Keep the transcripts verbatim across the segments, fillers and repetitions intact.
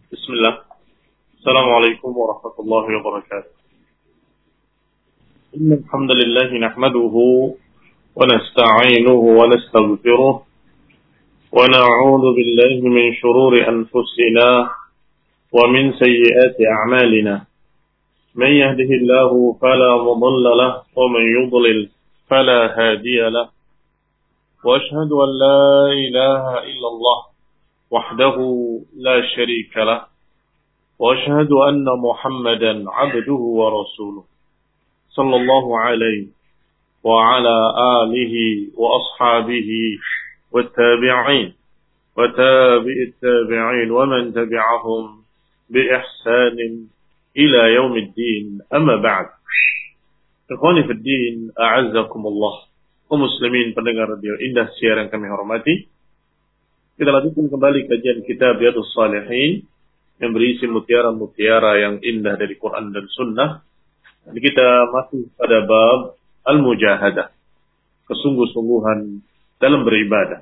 بسم الله. السلام عليكم ورحمة الله وبركاته. إن الحمد لله نحمده ونستعينه ونستغفره ونعوذ بالله من شرور أنفسنا ومن سيئات أعمالنا. من يهده الله فلا مضل له ومن يضلل فلا هادي له. وأشهد أن لا إله إلا الله وحده لا شريك له. وأشهد أن محمدا عبده ورسوله صلى الله عليه وعلى آله وأصحابه والتابعين وتابع التابعين ومن تبعهم بإحسان إلى يوم الدين. أما بعد. Ikhwani fi din, a'azzakumullah. Kaum muslimin pendengar radio Indah Siar yang kami hormati. Kita lanjutkan kembali kajian kitab Riyadhus Shalihin yang berisi mutiara-mutiara yang indah dari Quran dan Sunnah. Dan kita masih pada bab al-mujahadah, kesungguh-sungguhan dalam beribadah.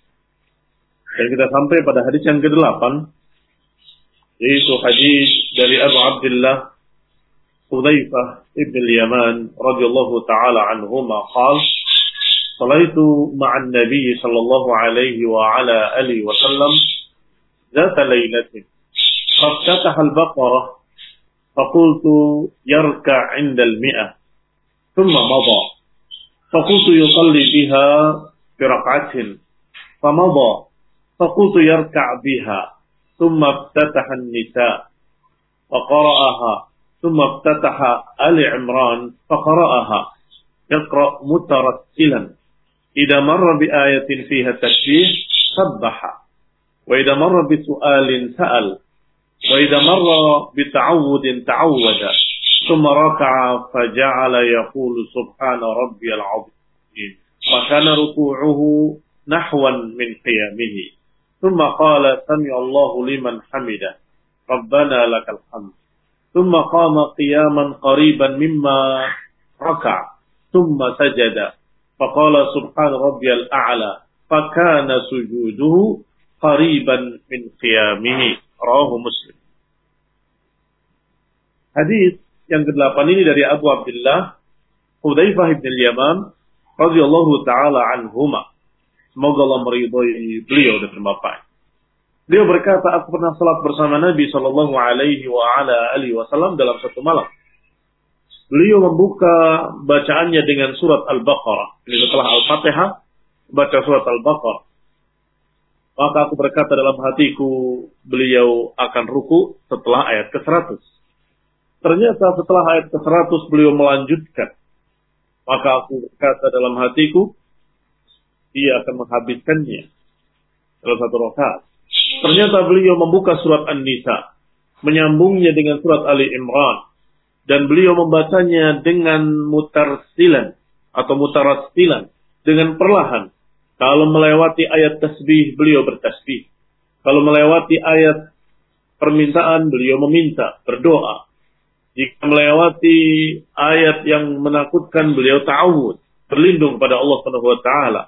Dan kita sampai pada hadis yang kedelapan, yaitu hadis dari Abu Abdullah Hudzaifah ibn al-Yaman radhiyallahu taala anhuma qala salaitu ma'an nabiy sallallahu alaihi wa ala alihi wa sallam ذات ليلة فافتتح البقرة فقلت يركع عند المئة ثم مضى فقلت يصلي بها بركعة فمضى فقلت يركع بها ثم افتتح النساء فقرأها ثم افتتح آل عمران فقرأها يقرأ مترتلا إذا مر بآية فيها تشبيه سبح وإذا مر بسؤال سأل وإذا مر بتعود تعود ثم ركع فجعل يقول سبحان ربي العظيم فكان ركوعه نحوا من قيامه ثم قال سمع الله لمن حمده ربنا لك الحمد ثم قام قياما قريبا مما ركع ثم سجد فقال سبحان ربي الأعلى فكان سجوده قريبا من قيامه. Rawahu Muslim. Hadis yang kedelapan ini dari Abu Abdullah Hudzaifah ibn al-Yaman radhiyallahu taala anhuma. Semoga Allah meridhai beliau dan bapaknya. Beliau berkata, aku pernah salat bersama Nabi sallallahu alaihi wa ala alihi wasallam dalam satu malam. Beliau membuka bacaannya dengan surat Al-Baqarah. Ini setelah Al-Fatihah baca surat Al-Baqarah. Maka aku berkata dalam hatiku, beliau akan ruku setelah ayat ke seratus. Ternyata setelah ayat ke seratus beliau melanjutkan. Maka aku berkata dalam hatiku, dia akan menghabiskannya dalam satu rakaat. Ternyata beliau membuka surat An-Nisa, menyambungnya dengan surat Ali Imran, dan beliau membacanya dengan mutarsilan atau mutarassilan, dengan perlahan. Kalau melewati ayat tasbih, beliau bertasbih. Kalau melewati ayat permintaan, beliau meminta, berdoa. Jika melewati ayat yang menakutkan, beliau ta'awud, berlindung pada Allah Subhanahu wa taala.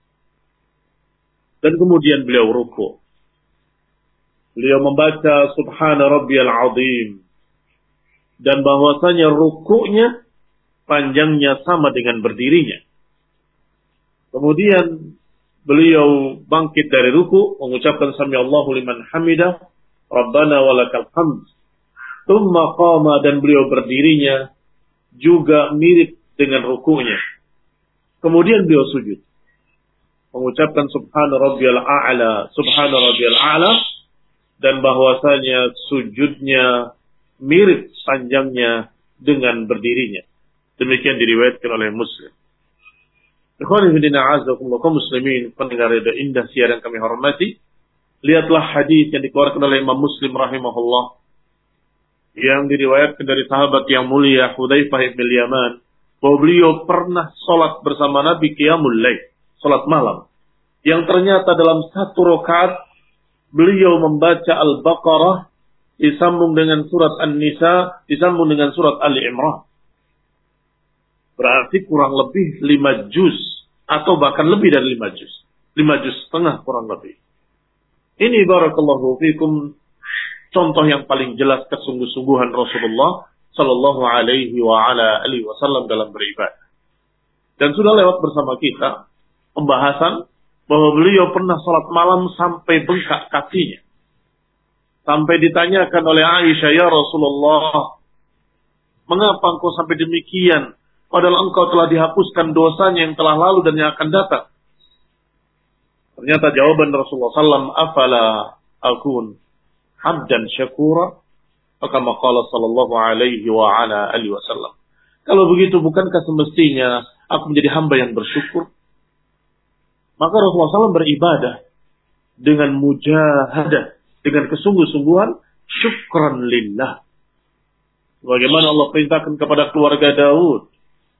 Dan kemudian beliau ruku'. Beliau membaca Subhana Rabbiyal Azim. Dan bahwasanya ruku'nya panjangnya sama dengan berdirinya. Kemudian beliau bangkit dari ruku, mengucapkan Sami Allahu liman hamidah, Rabbana walakal hamd. Tsumma qama, dan beliau berdirinya juga mirip dengan ruku'nya. Kemudian beliau sujud, mengucapkan Subhana Rabbiyal A'la, Subhana Rabbiyal A'la, dan bahwasanya sujudnya mirip panjangnya dengan berdirinya. Demikian diriwayatkan oleh Muslim. Ikhwani fi din, a'azzakumullah, kaum muslimin pendengar radio Indah Siar yang kami hormati. Lihatlah hadis yang dikeluarkan oleh Imam Muslim rahimahullah, yang diriwayatkan dari sahabat yang mulia Hudzaifah ibn al-Yaman, bahwa beliau pernah salat bersama Nabi qiyamul lail, salat malam, yang ternyata dalam satu rakaat beliau membaca Al-Baqarah disambung dengan surat An-Nisa, disambung dengan surat Ali Imran. Berarti kurang lebih lima juz, atau bahkan lebih dari lima juz. Lima juz setengah kurang lebih. Ini barakallahu fikum contoh yang paling jelas kesungguh-sungguhan Rasulullah Sallallahu Alaihi wa ala alihi Wasallam dalam beribadah. Dan sudah lewat bersama kita pembahasan bahwa beliau pernah salat malam sampai bengkak kakinya. Sampai ditanyakan oleh Aisyah, ya Rasulullah, mengapa engkau sampai demikian? Padahal engkau telah dihapuskan dosanya yang telah lalu dan yang akan datang. Ternyata jawaban Rasulullah sallallahu alaihi wasallam, afala akun abdan syakura? Maka maqala sallallahu alaihi wa ala alihi wasallam. Kalau begitu bukankah semestinya aku menjadi hamba yang bersyukur? Maka Rasulullah sallallahu alaihi wasallam beribadah dengan mujahadah, dengan kesungguh-sungguhan, syukran lillah. Bagaimana Allah perintahkan kepada keluarga Daud,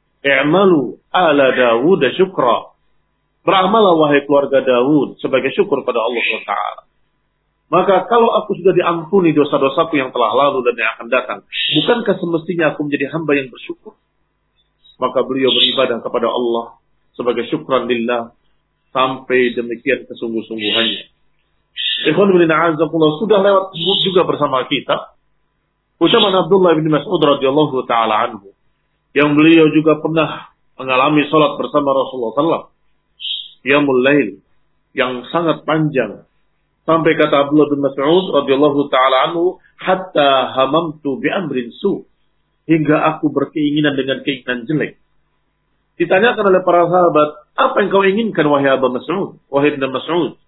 i'malu ala Daud syukra. Beramallah wahai keluarga Daud sebagai syukur pada Allah subhanahu wa taala. Maka kalau aku sudah diampuni dosa-dosaku yang telah lalu dan yang akan datang, bukankah semestinya aku menjadi hamba yang bersyukur? Maka beliau beribadah kepada Allah sebagai syukran lillah sampai demikian kesungguh-sungguhannya. Ikhwan bin a'azakullah, sudah lewat juga bersama kita ucapan Abdullah bin Mas'ud radhiyallahu taala anhu, yang beliau juga pernah mengalami salat bersama Rasulullah sallallahu alaihi wasallam, qiyamul lail yang sangat panjang. Sampai kata Abdullah bin Mas'ud radhiyallahu taala anhu, hatta hamamtu bi amrin su, hingga aku berkeinginan dengan keinginan jelek. Ditanyakan oleh para sahabat, apa yang kau inginkan wahai Abu Mas'ud, wahai Ibnu Mas'ud?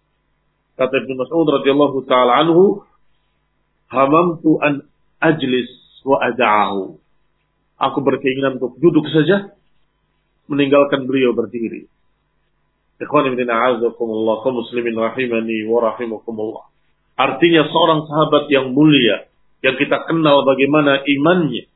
Kata Ibnu Mas'ud radhiyallahu taala anhu, hamamtu an ajlis wa ada'ahu. Aku berkeinginan untuk duduk saja, meninggalkan beliau berdiri. Ikhwan ibn a'azakumullah, kaum muslimin rahimani wa rahimakumullah. Artinya seorang sahabat yang mulia, yang kita kenal bagaimana imannya,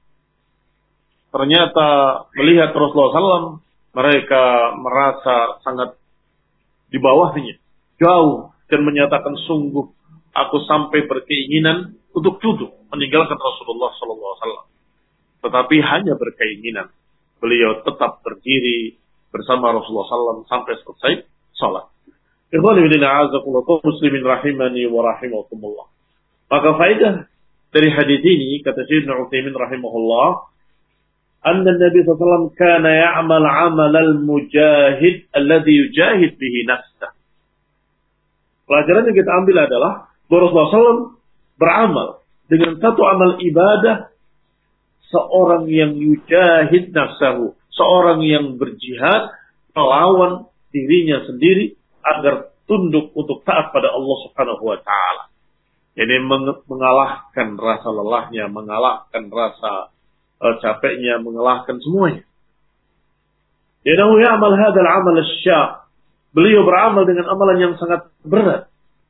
ternyata melihat Rasulullah sallallahu alaihi wasallam, mereka merasa sangat di bawahnya, jauh, dan menyatakan sungguh aku sampai berkeinginan untuk duduk meninggalkan Rasulullah sallallahu alaihi wasallam. Tetapi hanya berkeinginan. Beliau tetap berdiri bersama Rasulullah sallallahu alaihi wasallam sampai selesai salat. Ikhwan fillah a'azakumullah, muslimin rahimani wa rahimakumullah. Maka faedah dari hadis ini, kata Syekh Ibnu Utsaimin rahimahullah, anna Nabi sallallahu alaihi wasallam kana ya'mal 'amal al-mujahid alladhi yujahid bihi nafsah. Pelajaran yang kita ambil adalah bahwa Rasulullah sallallahu alaihi wasallam beramal dengan satu amal ibadah seorang yang yujahid nafsahu, seorang yang berjihad melawan dirinya sendiri agar tunduk untuk taat pada Allah Subhanahu wa taala. Ini mengalahkan rasa lelahnya, mengalahkan rasa uh, capeknya, mengalahkan semuanya. Yanahu ya'mal hadzal 'amal asy-syaq. Beliau beramal dengan amalan yang sangat berat.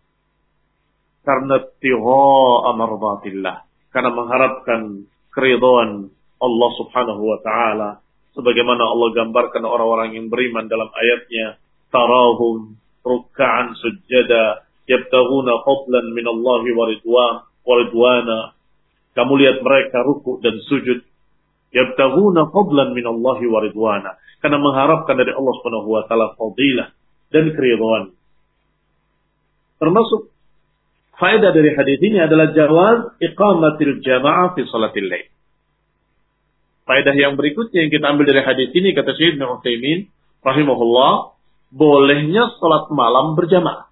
Karena tigha'a mardatillah, karena mengharapkan keridhaan Allah Subhanahu wa taala. Sebagaimana Allah gambarkan orang-orang yang beriman dalam ayatnya, tarahum ruk'an sujada yabtaghuna fadlan min Allah wa ridwan wa ridwana. Kamu lihat mereka ruku' dan sujud, yabtaghuna fadlan min Allah wa ridwana, karena mengharapkan dari Allah Subhanahu wa taala fadilah dan keridhaan. Termasuk faedah dari hadis ini adalah jawaz iqamatil jamaah fi salatil lail. Faedah yang berikutnya yang kita ambil dari hadis ini, kata Syekh Ibnu Utsaimin rahimahullah, bolehnya salat malam berjamaah.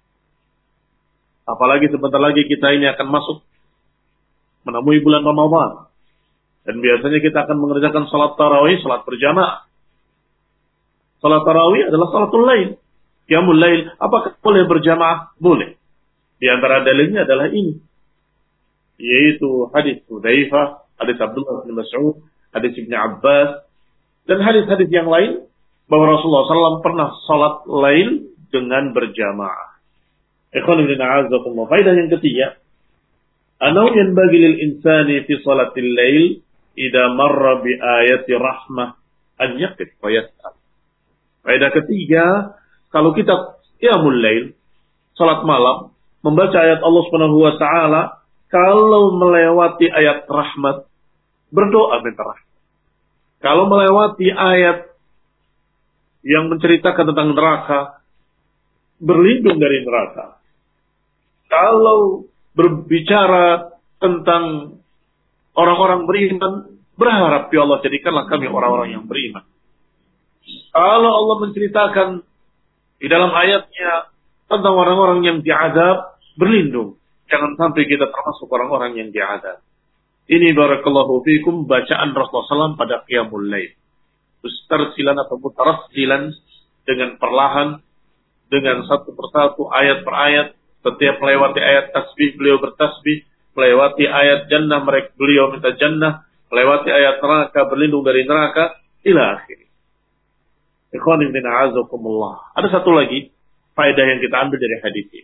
Apalagi sebentar lagi kita ini akan masuk menemui bulan Ramadan. Dan biasanya kita akan mengerjakan salat tarawih, salat berjamaah. Salat tarawih adalah salatul lail, qiyamul lail. Apakah boleh berjamaah? Boleh. Di antara dalilnya adalah ini, yaitu hadis Hudzaifah, hadis Abdullah bin Mas'ud, hadis Ibnu Abbas, dan hadis-hadis yang lain bahwa Rasulullah sallallahu alaihi wasallam pernah salat lail dengan berjamaah. Ikhwan fillah a'azakumullah. Faedah yang ketiga, anau yanbaghi lil insani fi salatil lail idza marra bi ayati rahmah an yaqif wa yas'al. Faedah ketiga, kalau kita qiyamul lail, salat malam, membaca ayat Allah Subhanahu wa taala, kalau melewati ayat rahmat, berdoa minta rahmat. Kalau melewati ayat yang menceritakan tentang neraka, berlindung dari neraka. Kalau berbicara tentang orang-orang beriman, berharap ya Allah jadikanlah kami orang-orang yang beriman. Kalau Allah menceritakan di dalam ayatnya tentang orang-orang yang diazab, berlindung. Jangan sampai kita termasuk orang-orang yang diazab. Ini barakallahu fikum bacaan Rasulullah sallallahu alaihi wasallam pada qiyamul lail. Mustarsilan atau mutarassilan dengan perlahan, dengan satu persatu ayat per ayat. Setiap melewati ayat tasbih beliau bertasbih, melewati ayat jannah mereka beliau minta jannah, melewati ayat neraka berlindung dari neraka, ila akhir. Ikhwanin bin a'azakumullah. Ada satu lagi faedah yang kita ambil dari hadis ini.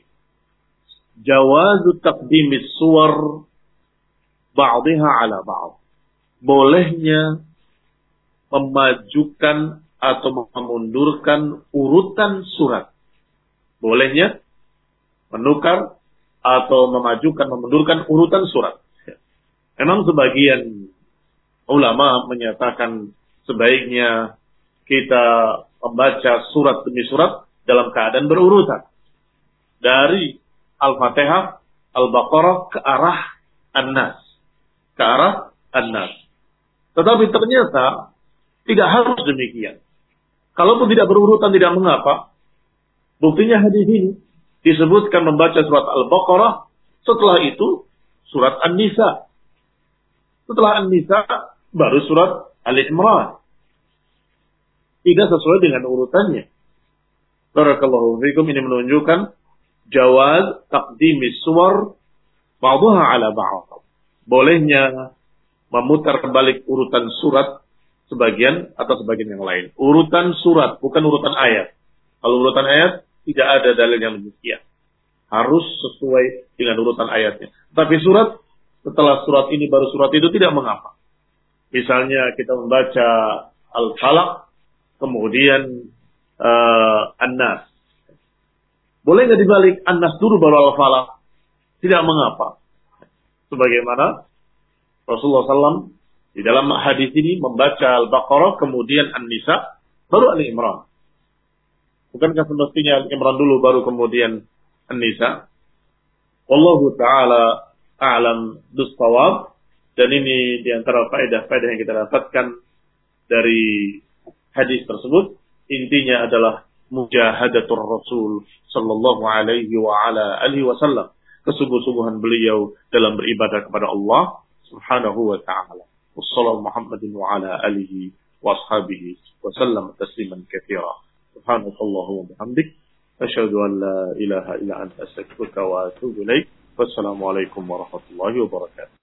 Jawazu taqdimis suwar ba'dihha ala ba'd. Bolehnya memajukan atau memundurkan urutan surat. Bolehnya menukar atau memajukan, memundurkan urutan surat. Memang sebagian ulama menyatakan sebaiknya kita membaca surat demi surat dalam keadaan berurutan. Dari Al-Fatihah, Al-Baqarah ke arah An-Nas. Ke arah An-Nas. Tetapi ternyata tidak harus demikian. Kalaupun tidak berurutan tidak mengapa. Buktinya hadis ini disebutkan membaca surat Al-Baqarah, setelah itu surat An-Nisa. Setelah An-Nisa baru surat Al-Imran. Tidak sesuai dengan urutannya. Barakallahu fikum, ini menunjukkan jawaz taqdimis suwar ba'daha ala ba'd. Bolehnya memutar kembali urutan surat sebagian atau sebagian yang lain. Urutan surat, bukan urutan ayat. Kalau urutan ayat tidak ada dalil yang demikian. Harus sesuai dengan urutan ayatnya. Tapi surat, setelah surat ini baru surat itu tidak mengapa. Misalnya kita membaca Al-Falaq, kemudian uh, An-Nas. Boleh nggak dibalik An-Nas dulu baru Al-Falaq? Tidak mengapa. Sebagaimana Rasulullah shallallahu alaihi wasallam di dalam hadis ini membaca Al-Baqarah, kemudian An-Nisa, baru Al-Imran. Bukankah semestinya Al-Imran dulu baru kemudian An-Nisa? Wallahu ta'ala a'lam bis-shawab. Dan ini diantara faedah-faedah yang kita dapatkan dari hadis tersebut. Intinya adalah mujahadatul Rasul sallallahu alaihi wa ala alihi wasallam. Kesungguh-sungguhan beliau dalam beribadah kepada Allah subhanahu wa ta'ala. Wassalamu Muhammadin wa ala alihi wa ashabihi wa sallam tasliman katsira. Subhanallahi wa bihamdik, asyhadu an la ilaha illa anta astaghfiruka wa atubu ilaik. Wassalamu alaikum warahmatullahi wabarakatuh.